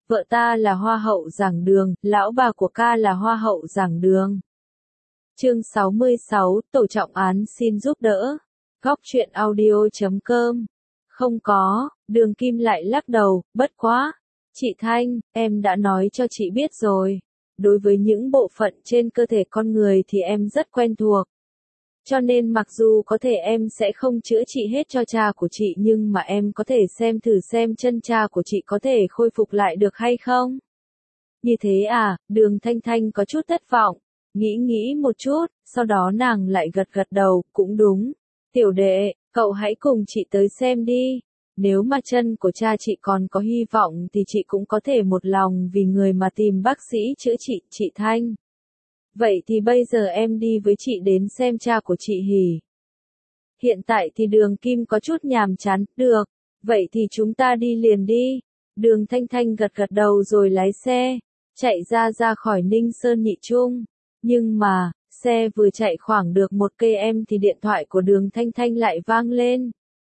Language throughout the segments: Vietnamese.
Vợ ta là hoa hậu giảng đường, lão bà của ca là hoa hậu giảng đường. Chương 66, Tổ trọng án xin giúp đỡ. Góc truyện audio.com. Không có, Đường Kim lại lắc đầu, bất quá. Chị Thanh, em đã nói cho chị biết rồi. Đối với những bộ phận trên cơ thể con người thì em rất quen thuộc. Cho nên mặc dù có thể em sẽ không chữa trị hết cho cha của chị nhưng mà em có thể xem thử xem chân cha của chị có thể khôi phục lại được hay không. Như thế à, Đường Thanh Thanh có chút thất vọng. Nghĩ một chút, sau đó nàng lại gật đầu, cũng đúng. Tiểu đệ, cậu hãy cùng chị tới xem đi. Nếu mà chân của cha chị còn có hy vọng thì chị cũng có thể một lòng vì người mà tìm bác sĩ chữa trị, chị Thanh. Vậy thì bây giờ em đi với chị đến xem cha của chị hỉ. Hiện tại thì Đường Kim có chút nhàm chán, được, vậy thì chúng ta đi liền đi. Đường Thanh Thanh gật đầu rồi lái xe, chạy ra khỏi Ninh Sơn Nhị Trung. Nhưng mà, xe vừa chạy khoảng được 1 km thì điện thoại của Đường Thanh Thanh lại vang lên.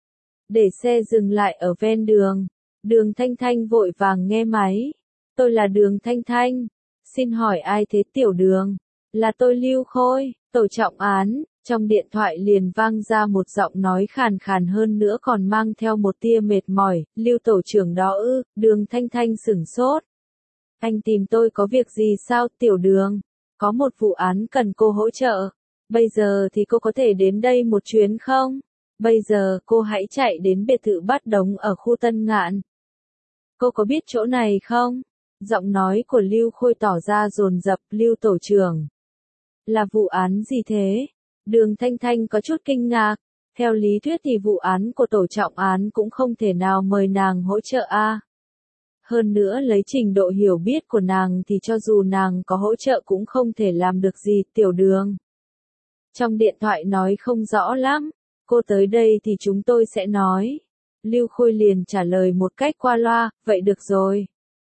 Để xe dừng lại ở ven đường, Đường Thanh Thanh vội vàng nghe máy. Tôi là Đường Thanh Thanh. Xin hỏi ai thế tiểu Đường? Là tôi Lưu Khôi, tổ trọng án. Trong điện thoại liền vang ra một giọng nói khàn khàn hơn nữa còn mang theo một tia mệt mỏi. Lưu tổ trưởng đó ư? Đường Thanh Thanh sửng sốt. Anh tìm tôi có việc gì sao tiểu Đường? Có một vụ án cần cô hỗ trợ. Bây giờ thì cô có thể đến đây một chuyến không? Bây giờ cô hãy chạy đến biệt thự Bát Đống ở khu Tân Ngạn. Cô có biết chỗ này không? Giọng nói của Lưu Khôi tỏ ra dồn dập. Lưu tổ trưởng. Là vụ án gì thế? Đường Thanh Thanh có chút kinh ngạc. Theo lý thuyết thì vụ án của tổ trọng án cũng không thể nào mời nàng hỗ trợ a. Hơn nữa lấy trình độ hiểu biết của nàng thì cho dù nàng có hỗ trợ cũng không thể làm được gì tiểu Đường. Trong điện thoại nói không rõ lắm. Cô tới đây thì chúng tôi sẽ nói. Lưu Khôi liền trả lời một cách qua loa, vậy được rồi.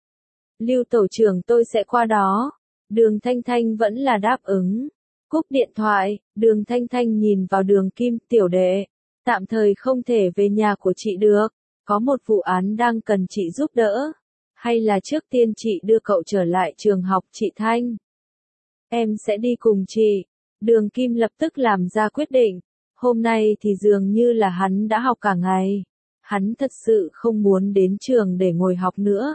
Lưu tổ trưởng tôi sẽ qua đó. Đường Thanh Thanh vẫn là đáp ứng. Cúp điện thoại, Đường Thanh Thanh nhìn vào Đường Kim, tiểu đệ. Tạm thời không thể về nhà của chị được. Có một vụ án đang cần chị giúp đỡ. Hay là trước tiên chị đưa cậu trở lại trường học chị Thanh. Em sẽ đi cùng chị. Đường Kim lập tức làm ra quyết định. Hôm nay thì dường như là hắn đã học cả ngày. Hắn thật sự không muốn đến trường để ngồi học nữa,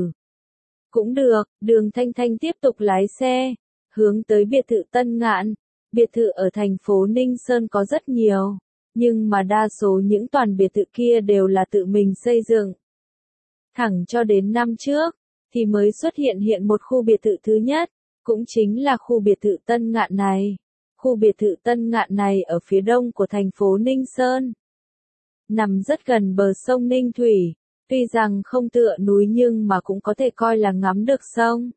Cũng được, Đường Thanh Thanh tiếp tục lái xe, hướng tới biệt thự Tân Ngạn. Biệt thự ở thành phố Ninh Sơn có rất nhiều, nhưng mà đa số những toàn biệt thự kia đều là tự mình xây dựng. Thẳng cho đến năm trước, thì mới xuất hiện một khu biệt thự thứ nhất, cũng chính là khu biệt thự Tân Ngạn này. Khu biệt thự Tân Ngạn này ở phía đông của thành phố Ninh Sơn. Nằm rất gần bờ sông Ninh Thủy, tuy rằng không tựa núi nhưng mà cũng có thể coi là ngắm được sông.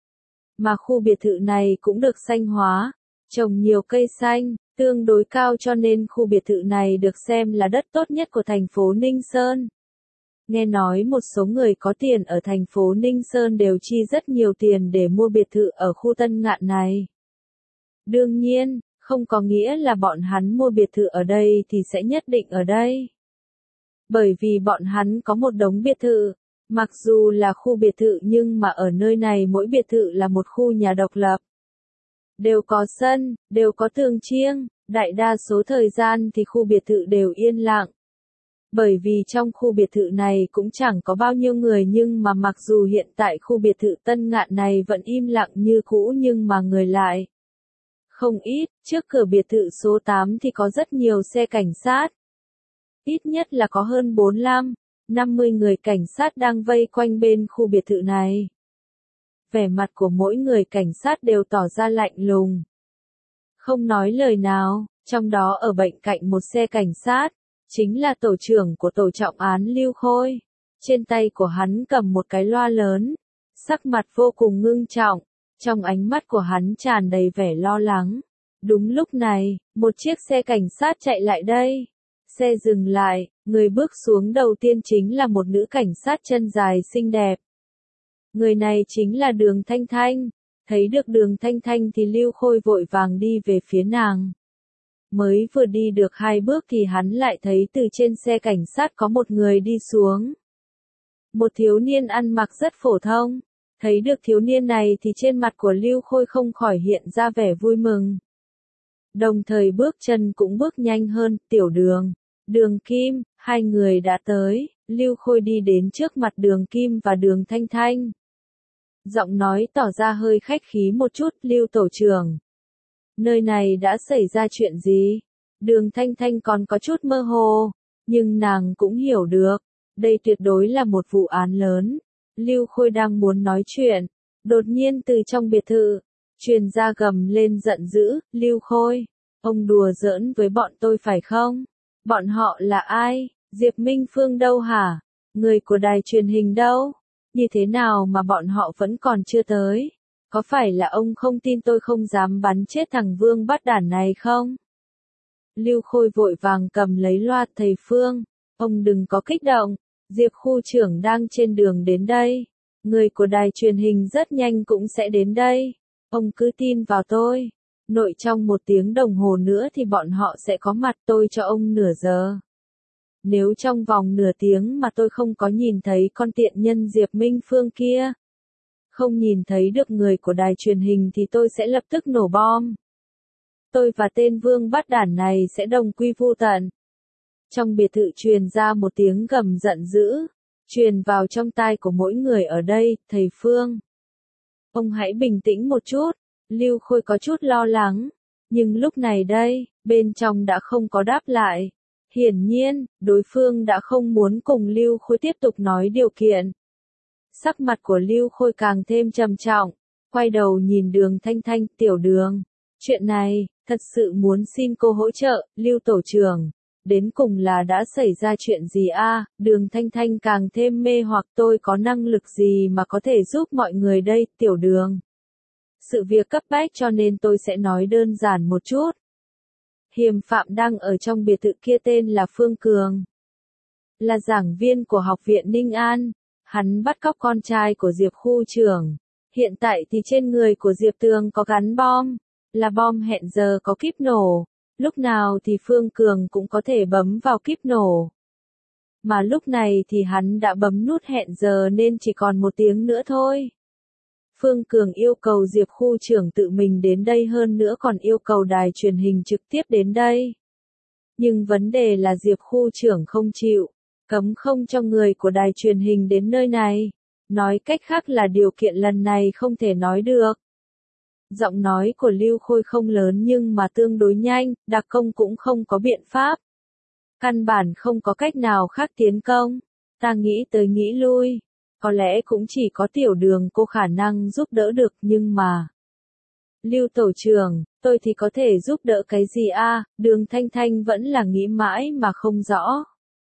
Mà khu biệt thự này cũng được xanh hóa, trồng nhiều cây xanh, tương đối cao cho nên khu biệt thự này được xem là đất tốt nhất của thành phố Ninh Sơn. Nghe nói một số người có tiền ở thành phố Ninh Sơn đều chi rất nhiều tiền để mua biệt thự ở khu Tân Ngạn này. Đương nhiên, không có nghĩa là bọn hắn mua biệt thự ở đây thì sẽ nhất định ở đây. Bởi vì bọn hắn có một đống biệt thự, mặc dù là khu biệt thự nhưng mà ở nơi này mỗi biệt thự là một khu nhà độc lập. Đều có sân, đều có tường chiêng, đại đa số thời gian thì khu biệt thự đều yên lặng. Bởi vì trong khu biệt thự này cũng chẳng có bao nhiêu người nhưng mà mặc dù hiện tại khu biệt thự Tân Ngạn này vẫn im lặng như cũ nhưng mà người lại không ít, trước cửa biệt thự số 8 thì có rất nhiều xe cảnh sát. Ít nhất là có hơn 50 người cảnh sát đang vây quanh bên khu biệt thự này. Vẻ mặt của mỗi người cảnh sát đều tỏ ra lạnh lùng. Không nói lời nào, trong đó ở bên cạnh một xe cảnh sát, chính là tổ trưởng của tổ trọng án Lưu Khôi. Trên tay của hắn cầm một cái loa lớn, sắc mặt vô cùng ngưng trọng. Trong ánh mắt của hắn tràn đầy vẻ lo lắng. Đúng lúc này, một chiếc xe cảnh sát chạy lại đây. Xe dừng lại, người bước xuống đầu tiên chính là một nữ cảnh sát chân dài xinh đẹp. Người này chính là Đường Thanh Thanh. Thấy được Đường Thanh Thanh thì Lưu Khôi vội vàng đi về phía nàng. Mới vừa đi được 2 bước thì hắn lại thấy từ trên xe cảnh sát có một người đi xuống. Một thiếu niên ăn mặc rất phổ thông. Thấy được thiếu niên này thì trên mặt của Lưu Khôi không khỏi hiện ra vẻ vui mừng. Đồng thời bước chân cũng bước nhanh hơn, Tiểu Đường, Đường Kim, hai người đã tới. Lưu Khôi đi đến trước mặt Đường Kim và Đường Thanh Thanh. Giọng nói tỏ ra hơi khách khí một chút, Lưu tổ trưởng. Nơi này đã xảy ra chuyện gì? Đường Thanh Thanh còn có chút mơ hồ, nhưng nàng cũng hiểu được. Đây tuyệt đối là một vụ án lớn. Lưu Khôi đang muốn nói chuyện. Đột nhiên từ trong biệt thự, truyền ra gầm lên giận dữ, Lưu Khôi. Ông đùa giỡn với bọn tôi phải không? Bọn họ là ai? Diệp Minh Phương đâu hả? Người của đài truyền hình đâu? Như thế nào mà bọn họ vẫn còn chưa tới? Có phải là ông không tin tôi không dám bắn chết thằng Vương Bát Đản này không? Lưu Khôi vội vàng cầm lấy loa, thầy Phương, ông đừng có kích động, Diệp khu trưởng đang trên đường đến đây. Người của đài truyền hình rất nhanh cũng sẽ đến đây. Ông cứ tin vào tôi. Nội trong 1 tiếng đồng hồ nữa thì bọn họ sẽ có mặt, tôi cho ông nửa giờ. Nếu trong vòng nửa tiếng mà tôi không có nhìn thấy con tiện nhân Diệp Minh Phương kia, không nhìn thấy được người của đài truyền hình thì tôi sẽ lập tức nổ bom. Tôi và tên Vương Bát Đản này sẽ đồng quy vu tận. Trong biệt thự truyền ra một tiếng gầm giận dữ, truyền vào trong tai của mỗi người ở đây, thầy Phương. Ông hãy bình tĩnh một chút, Lưu Khôi có chút lo lắng, nhưng lúc này đây, bên trong đã không có đáp lại. Hiển nhiên, đối phương đã không muốn cùng Lưu Khôi tiếp tục nói điều kiện. Sắc mặt của Lưu Khôi càng thêm trầm trọng, quay đầu nhìn Đường Thanh Thanh, Tiểu Đường. Chuyện này, thật sự muốn xin cô hỗ trợ, Lưu tổ trưởng. Đến cùng là đã xảy ra chuyện gì a? Đường Thanh Thanh càng thêm mê hoặc, tôi có năng lực gì mà có thể giúp mọi người đây, Tiểu Đường. Sự việc cấp bách cho nên tôi sẽ nói đơn giản một chút. Hiềm phạm đang ở trong biệt thự kia tên là Phương Cường. Là giảng viên của học viện Ninh An. Hắn bắt cóc con trai của Diệp khu trưởng. Hiện tại thì trên người của Diệp Tường có gắn bom. Là bom hẹn giờ có kíp nổ. Lúc nào thì Phương Cường cũng có thể bấm vào kíp nổ. Mà lúc này thì hắn đã bấm nút hẹn giờ nên chỉ còn 1 tiếng nữa thôi. Phương Cường yêu cầu Diệp khu trưởng tự mình đến đây, hơn nữa còn yêu cầu đài truyền hình trực tiếp đến đây. Nhưng vấn đề là Diệp khu trưởng không chịu, cấm không cho người của đài truyền hình đến nơi này. Nói cách khác là điều kiện lần này không thể nói được. Giọng nói của Lưu Khôi không lớn nhưng mà tương đối nhanh, đặc công cũng không có biện pháp. Căn bản không có cách nào khác tiến công. Ta nghĩ tới nghĩ lui. Có lẽ cũng chỉ có Tiểu Đường cô khả năng giúp đỡ được, nhưng mà... Lưu tổ trưởng, tôi thì có thể giúp đỡ cái gì a? Đường Thanh Thanh vẫn là nghĩ mãi mà không rõ.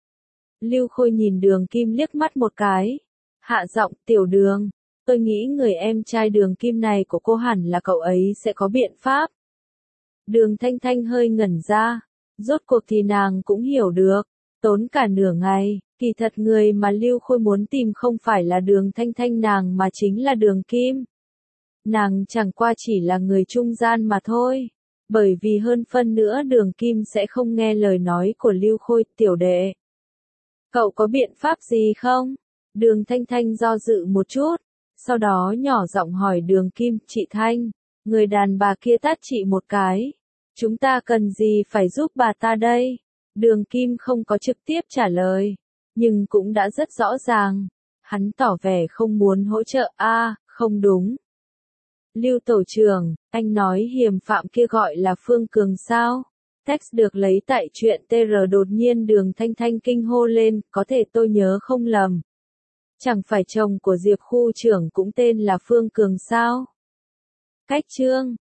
Lưu Khôi nhìn Đường Kim liếc mắt một cái. Hạ giọng, Tiểu Đường, tôi nghĩ người em trai Đường Kim này của cô hẳn là cậu ấy sẽ có biện pháp. Đường Thanh Thanh hơi ngẩn ra. Rốt cuộc thì nàng cũng hiểu được. Tốn cả nửa ngày, kỳ thật người mà Lưu Khôi muốn tìm không phải là Đường Thanh Thanh nàng mà chính là Đường Kim. Nàng chẳng qua chỉ là người trung gian mà thôi. Bởi vì hơn phân nữa Đường Kim sẽ không nghe lời nói của Lưu Khôi, tiểu đệ. Cậu có biện pháp gì không? Đường Thanh Thanh do dự một chút, sau đó nhỏ giọng hỏi Đường Kim, chị Thanh, người đàn bà kia tát chị một cái. Chúng ta cần gì phải giúp bà ta đây? Đường Kim không có trực tiếp trả lời, nhưng cũng đã rất rõ ràng. Hắn tỏ vẻ không muốn hỗ trợ. Không đúng. Lưu tổ trưởng, anh nói hiềm phạm kia gọi là Phương Cường sao? Text được lấy tại truyện TR. Đột nhiên Đường Thanh Thanh kinh hô lên, có thể tôi nhớ không lầm. Chẳng phải chồng của Diệp khu trưởng cũng tên là Phương Cường sao? Cách chương